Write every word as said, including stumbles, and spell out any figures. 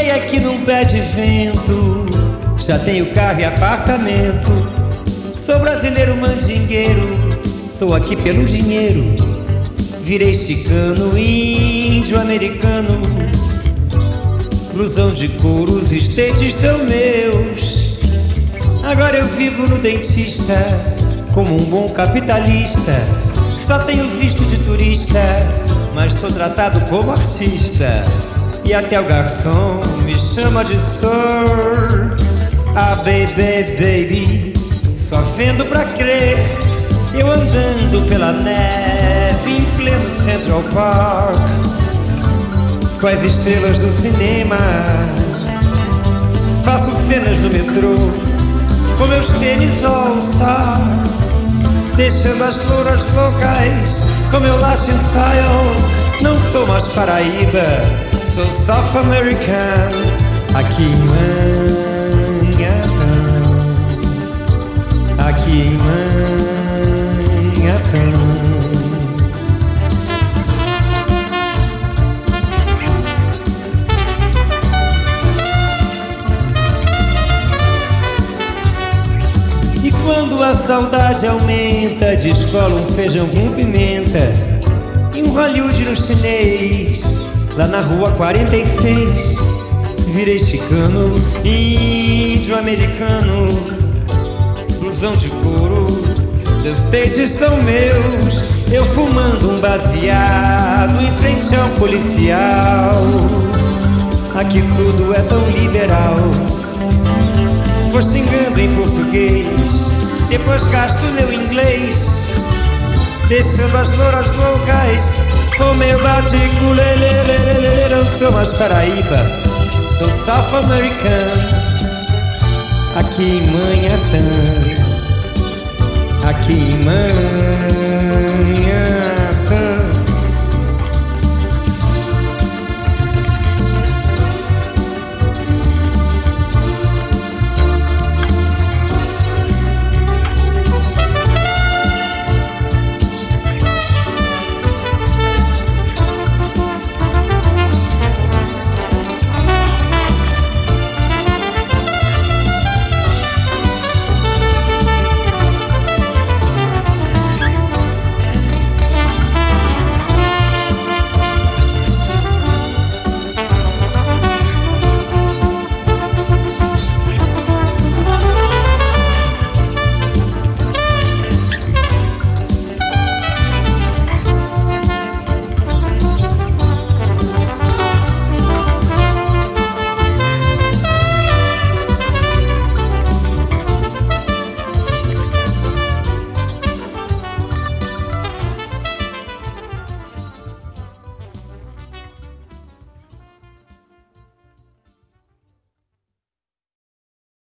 Cheguei aqui num pé de vento, já tenho carro e apartamento. Sou brasileiro mandingueiro, tô aqui pelo dinheiro. Virei chicano, índio, americano. Blusão de couro, os estates são meus. Agora eu vivo no dentista, como um bom capitalista. Só tenho visto de turista, mas sou tratado como artista. E até o garçom me chama de sir. Ah, baby, baby, só vendo pra crer. Eu andando pela neve em pleno Central Park, com as estrelas do cinema. Faço cenas no metrô com meus tênis All-Star, deixando as louras loucas com meu Latin style. Não sou mais Paraíba, sou South American, aqui em Manhattan, aqui em Manhattan. E quando a saudade aumenta, descola um feijão com pimenta e um Hollywood no chinês, lá na rua quarenta e seis. Virei chicano, índio americano. Blusão de couro, the stages são meus. Eu fumando um baseado em frente ao policial. Aqui tudo é tão liberal. Vou xingando em português, depois gasto meu inglês, deixando as louras loucas com meu batico. Não sou mais Paraíba, sou South American, aqui em Manhattan, aqui em Manhattan.